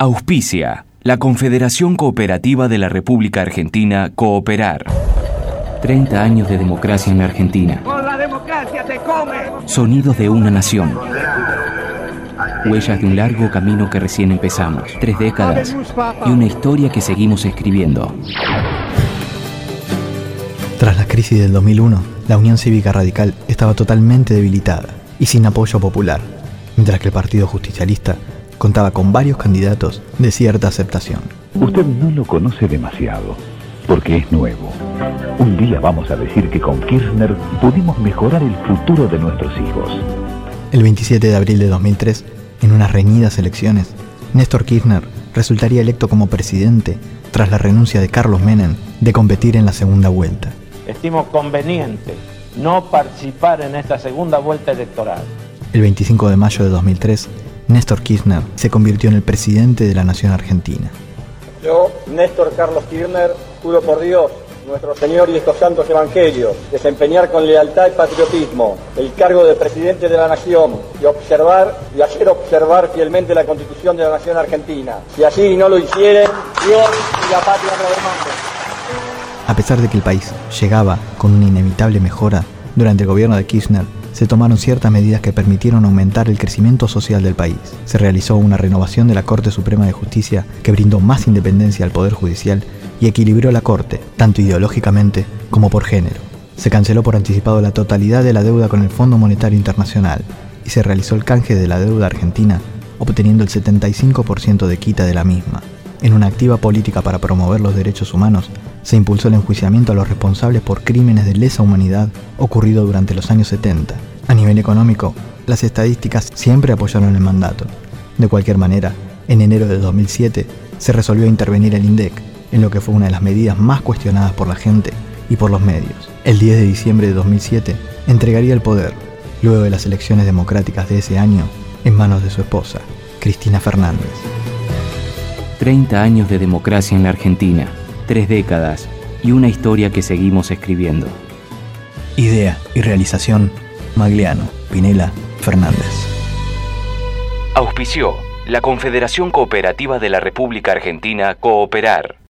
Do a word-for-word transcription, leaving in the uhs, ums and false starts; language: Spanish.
Auspicia la Confederación Cooperativa de la República Argentina, Cooperar. treinta años de democracia en la Argentina. ¡Con la democracia se come! Sonidos de una nación. Huellas de un largo camino que recién empezamos. Tres décadas y una historia que seguimos escribiendo. Tras la crisis del dos mil uno, la Unión Cívica Radical estaba totalmente debilitada y sin apoyo popular, mientras que el Partido Justicialista contaba con varios candidatos de cierta aceptación. Usted no lo conoce demasiado, porque es nuevo. Un día vamos a decir que con Kirchner pudimos mejorar el futuro de nuestros hijos. El veintisiete de abril de dos mil tres, en unas reñidas elecciones, Néstor Kirchner resultaría electo como presidente tras la renuncia de Carlos Menem de competir en la segunda vuelta. Estimo conveniente no participar en esta segunda vuelta electoral. El veinticinco de mayo de dos mil tres, Néstor Kirchner se convirtió en el presidente de la nación argentina. Yo, Néstor Carlos Kirchner, juro por Dios, nuestro Señor y estos santos evangelios, desempeñar con lealtad y patriotismo el cargo de presidente de la nación y observar y hacer observar fielmente la Constitución de la nación argentina. Si así no lo hicieren, Dios y la patria me lo demanden. A pesar de que el país llegaba con una inevitable mejora, durante el gobierno de Kirchner se tomaron ciertas medidas que permitieron aumentar el crecimiento social del país. Se realizó una renovación de la Corte Suprema de Justicia que brindó más independencia al Poder Judicial y equilibró la Corte, tanto ideológicamente como por género. Se canceló por anticipado la totalidad de la deuda con el Fondo Monetario Internacional y se realizó el canje de la deuda argentina, obteniendo el setenta y cinco por ciento de quita de la misma. En una activa política para promover los derechos humanos, se impulsó el enjuiciamiento a los responsables por crímenes de lesa humanidad ocurridos durante los años setenta. A nivel económico, las estadísticas siempre apoyaron el mandato. De cualquier manera, en enero de dos mil siete se resolvió intervenir el INDEC, en lo que fue una de las medidas más cuestionadas por la gente y por los medios. El diez de diciembre de dos mil siete entregaría el poder, luego de las elecciones democráticas de ese año, en manos de su esposa, Cristina Fernández. treinta años de democracia en la Argentina, tres décadas y una historia que seguimos escribiendo. Idea y realización, Magliano, Pinela, Fernández. Auspició la Confederación Cooperativa de la República Argentina, Cooperar.